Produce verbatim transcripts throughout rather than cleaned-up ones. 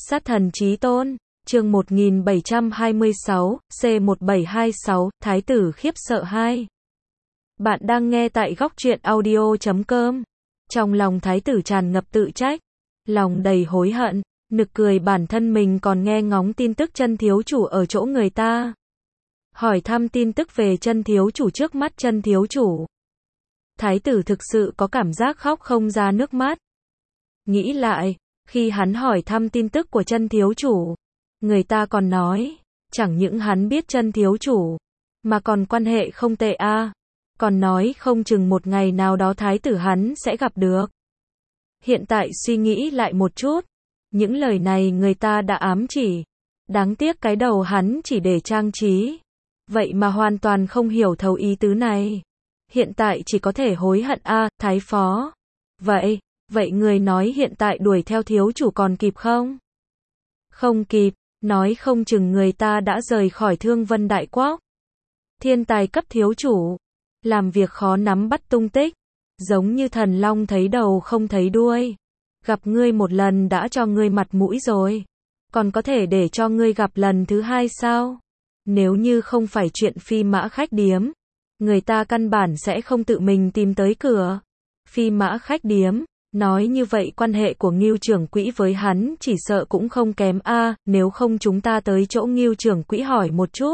Sát thần chí tôn, chương một nghìn bảy trăm hai mươi sáu, C một bảy hai sáu, Thái tử khiếp sợ hai. Bạn đang nghe tại góc truyện audio chấm com. Trong lòng thái tử tràn ngập tự trách, lòng đầy hối hận, nực cười bản thân mình còn nghe ngóng tin tức chân thiếu chủ ở chỗ người ta. Hỏi thăm tin tức về chân thiếu chủ trước mắt chân thiếu chủ. Thái tử thực sự có cảm giác khóc không ra nước mắt. Nghĩ lại, khi hắn hỏi thăm tin tức của chân thiếu chủ, người ta còn nói, chẳng những hắn biết chân thiếu chủ, mà còn quan hệ không tệ a, à. Còn nói không chừng một ngày nào đó thái tử hắn sẽ gặp được. Hiện tại suy nghĩ lại một chút, những lời này người ta đã ám chỉ. Đáng tiếc cái đầu hắn chỉ để trang trí, vậy mà hoàn toàn không hiểu thấu ý tứ này. Hiện tại chỉ có thể hối hận a, à, thái phó. Vậy, vậy người nói hiện tại đuổi theo thiếu chủ còn kịp không? Không kịp, nói không chừng người ta đã rời khỏi Thương Vân Đại Quốc. Thiên tài cấp thiếu chủ, làm việc khó nắm bắt tung tích, giống như thần long thấy đầu không thấy đuôi. Gặp ngươi một lần đã cho ngươi mặt mũi rồi, còn có thể để cho ngươi gặp lần thứ hai sao? Nếu như không phải chuyện phi mã khách điếm, người ta căn bản sẽ không tự mình tìm tới cửa. Phi mã khách điếm, nói như vậy quan hệ của Ngưu trưởng quỹ với hắn chỉ sợ cũng không kém a, à, nếu không chúng ta tới chỗ Ngưu trưởng quỹ hỏi một chút.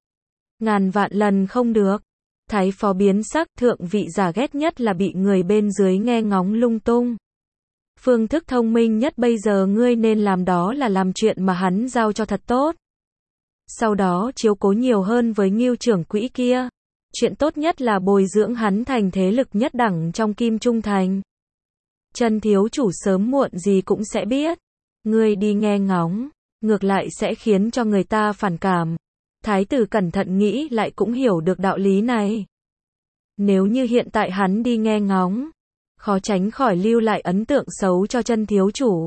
Ngàn vạn lần không được. Thái phó biến sắc, thượng vị giả ghét nhất là bị người bên dưới nghe ngóng lung tung. Phương thức thông minh nhất bây giờ ngươi nên làm đó là làm chuyện mà hắn giao cho thật tốt. Sau đó chiếu cố nhiều hơn với Ngưu trưởng quỹ kia. Chuyện tốt nhất là bồi dưỡng hắn thành thế lực nhất đẳng trong Kim Trung Thành. Chân thiếu chủ sớm muộn gì cũng sẽ biết. Ngươi đi nghe ngóng, ngược lại sẽ khiến cho người ta phản cảm. Thái tử cẩn thận nghĩ lại cũng hiểu được đạo lý này. Nếu như hiện tại hắn đi nghe ngóng, khó tránh khỏi lưu lại ấn tượng xấu cho chân thiếu chủ.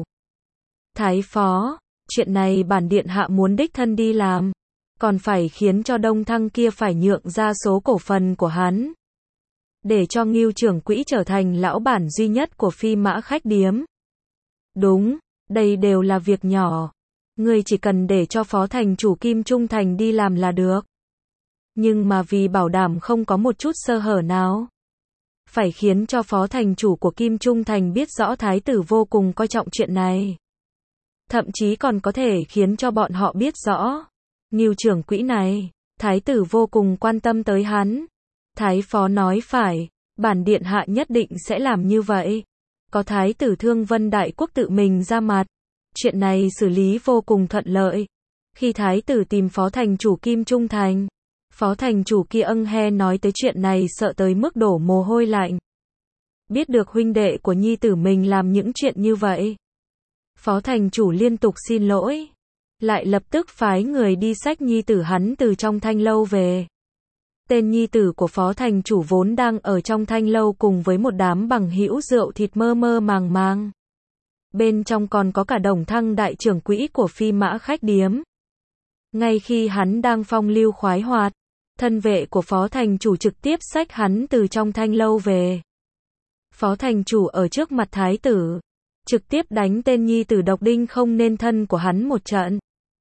Thái phó, chuyện này bản điện hạ muốn đích thân đi làm, còn phải khiến cho Đông Thăng kia phải nhượng ra số cổ phần của hắn, để cho Ngưu trưởng quỹ trở thành lão bản duy nhất của phi mã khách điếm. Đúng, đây đều là việc nhỏ. Ngươi chỉ cần để cho phó thành chủ Kim Trung Thành đi làm là được. Nhưng mà vì bảo đảm không có một chút sơ hở nào, phải khiến cho phó thành chủ của Kim Trung Thành biết rõ thái tử vô cùng coi trọng chuyện này. Thậm chí còn có thể khiến cho bọn họ biết rõ, Ngưu trưởng quỹ này, thái tử vô cùng quan tâm tới hắn. Thái phó nói phải, bản điện hạ nhất định sẽ làm như vậy. Có thái tử Thương Vân Đại Quốc tự mình ra mặt, chuyện này xử lý vô cùng thuận lợi. Khi thái tử tìm phó thành chủ Kim Trung Thành, phó thành chủ kia âng he nói tới chuyện này sợ tới mức đổ mồ hôi lạnh. Biết được huynh đệ của nhi tử mình làm những chuyện như vậy, phó thành chủ liên tục xin lỗi, lại lập tức phái người đi xách nhi tử hắn từ trong thanh lâu về. Tên nhi tử của phó thành chủ vốn đang ở trong thanh lâu cùng với một đám bằng hữu rượu thịt mơ mơ màng màng. Bên trong còn có cả Đồng Thăng đại trưởng quỹ của phi mã khách điếm. Ngay khi hắn đang phong lưu khoái hoạt, thân vệ của phó thành chủ trực tiếp xách hắn từ trong thanh lâu về. Phó thành chủ ở trước mặt thái tử, trực tiếp đánh tên nhi tử độc đinh không nên thân của hắn một trận.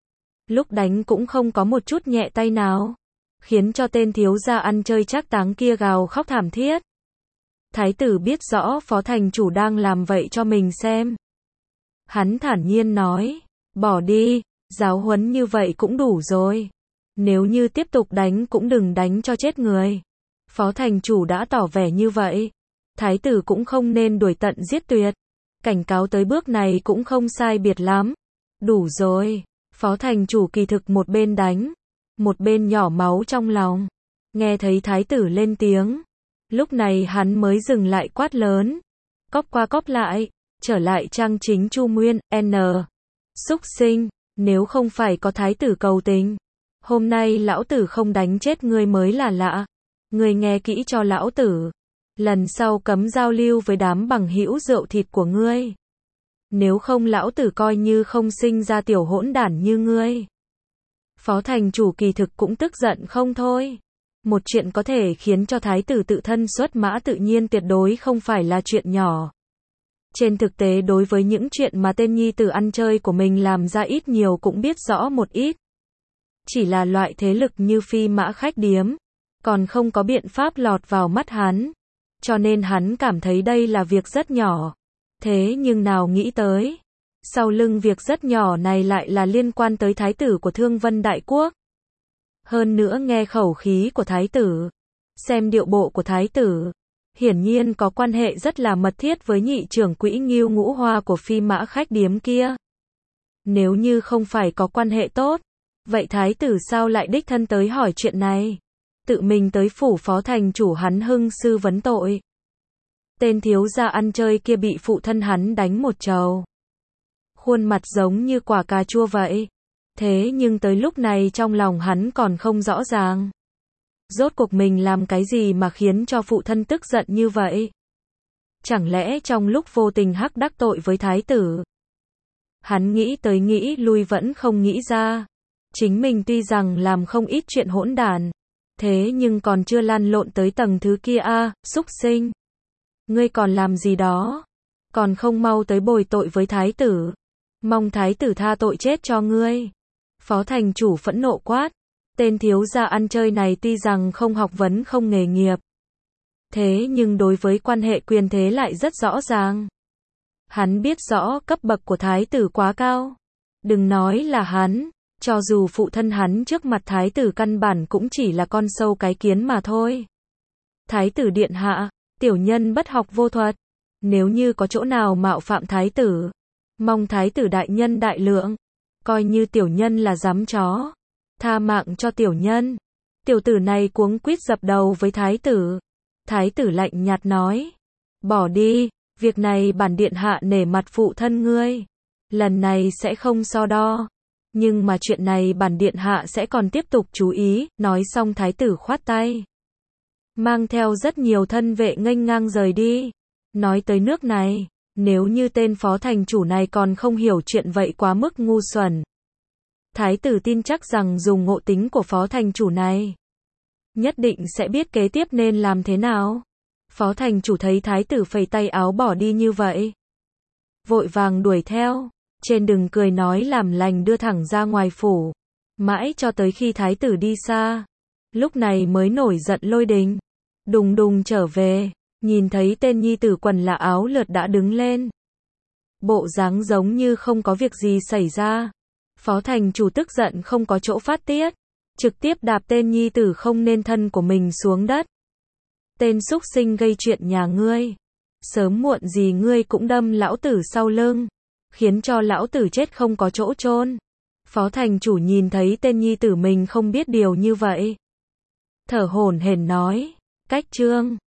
Lúc đánh cũng không có một chút nhẹ tay nào, khiến cho tên thiếu gia ăn chơi trác táng kia gào khóc thảm thiết. Thái tử biết rõ phó thành chủ đang làm vậy cho mình xem. Hắn thản nhiên nói, bỏ đi, giáo huấn như vậy cũng đủ rồi. Nếu như tiếp tục đánh cũng đừng đánh cho chết người. Phó thành chủ đã tỏ vẻ như vậy, thái tử cũng không nên đuổi tận giết tuyệt. Cảnh cáo tới bước này cũng không sai biệt lắm. Đủ rồi, phó thành chủ kỳ thực một bên đánh, một bên nhỏ máu trong lòng. Nghe thấy thái tử lên tiếng, lúc này hắn mới dừng lại quát lớn. Cóp qua cóp lại, trở lại trang chính Chu Nguyên, N. Súc sinh, nếu không phải có thái tử cầu tình, hôm nay lão tử không đánh chết ngươi mới là lạ. Ngươi nghe kỹ cho lão tử, lần sau cấm giao lưu với đám bằng hữu rượu thịt của ngươi. Nếu không lão tử coi như không sinh ra tiểu hỗn đản như ngươi. Phó thành chủ kỳ thực cũng tức giận không thôi. Một chuyện có thể khiến cho thái tử tự thân xuất mã tự nhiên tuyệt đối không phải là chuyện nhỏ. Trên thực tế đối với những chuyện mà tên nhi tử ăn chơi của mình làm ra ít nhiều cũng biết rõ một ít. Chỉ là loại thế lực như Phi Mã Khách Điếm, còn không có biện pháp lọt vào mắt hắn. Cho nên hắn cảm thấy đây là việc rất nhỏ. Thế nhưng nào nghĩ tới, sau lưng việc rất nhỏ này lại là liên quan tới thái tử của Thương Vân Đại Quốc. Hơn nữa nghe khẩu khí của thái tử, xem điệu bộ của thái tử, hiển nhiên có quan hệ rất là mật thiết với nhị trưởng quỹ Ngưu Ngũ Hoa của Phi Mã Khách Điếm kia. Nếu như không phải có quan hệ tốt, vậy thái tử sao lại đích thân tới hỏi chuyện này? Tự mình tới phủ phó thành chủ hắn hưng sư vấn tội. Tên thiếu gia ăn chơi kia bị phụ thân hắn đánh một trầu. Khuôn mặt giống như quả cà chua vậy. Thế nhưng tới lúc này trong lòng hắn còn không rõ ràng. Rốt cuộc mình làm cái gì mà khiến cho phụ thân tức giận như vậy? Chẳng lẽ trong lúc vô tình hắc đắc tội với thái tử? Hắn nghĩ tới nghĩ lui vẫn không nghĩ ra. Chính mình tuy rằng làm không ít chuyện hỗn đản, thế nhưng còn chưa lăn lộn tới tầng thứ kia a, à, xúc sinh. Ngươi còn làm gì đó? Còn không mau tới bồi tội với thái tử. Mong thái tử tha tội chết cho ngươi. Phó thành chủ phẫn nộ quát. Tên thiếu gia ăn chơi này tuy rằng không học vấn không nghề nghiệp, thế nhưng đối với quan hệ quyền thế lại rất rõ ràng. Hắn biết rõ cấp bậc của thái tử quá cao. Đừng nói là hắn, cho dù phụ thân hắn trước mặt thái tử căn bản cũng chỉ là con sâu cái kiến mà thôi. Thái tử điện hạ, tiểu nhân bất học vô thuật. Nếu như có chỗ nào mạo phạm thái tử, mong thái tử đại nhân đại lượng. Coi như tiểu nhân là giám chó, tha mạng cho tiểu nhân. Tiểu tử này cuống quýt dập đầu với thái tử. Thái tử lạnh nhạt nói, bỏ đi, việc này bản điện hạ nể mặt phụ thân ngươi, lần này sẽ không so đo. Nhưng mà chuyện này bản điện hạ sẽ còn tiếp tục chú ý. Nói xong thái tử khoát tay, mang theo rất nhiều thân vệ nghênh ngang rời đi. Nói tới nước này, nếu như tên phó thành chủ này còn không hiểu chuyện vậy quá mức ngu xuẩn. Thái tử tin chắc rằng dùng ngộ tính của phó thành chủ này, nhất định sẽ biết kế tiếp nên làm thế nào. Phó thành chủ thấy thái tử phẩy tay áo bỏ đi như vậy, vội vàng đuổi theo. Trên đường cười nói làm lành đưa thẳng ra ngoài phủ. Mãi cho tới khi thái tử đi xa, lúc này mới nổi giận lôi đình. Đùng đùng trở về, nhìn thấy tên nhi tử quần là áo lượt đã đứng lên. Bộ dáng giống như không có việc gì xảy ra. Phó thành chủ tức giận không có chỗ phát tiết, trực tiếp đạp tên nhi tử không nên thân của mình xuống đất. Tên xúc sinh gây chuyện nhà ngươi, sớm muộn gì ngươi cũng đâm lão tử sau lưng, khiến cho lão tử chết không có chỗ chôn. Phó thành chủ nhìn thấy tên nhi tử mình không biết điều như vậy, thở hổn hển nói, cách trương,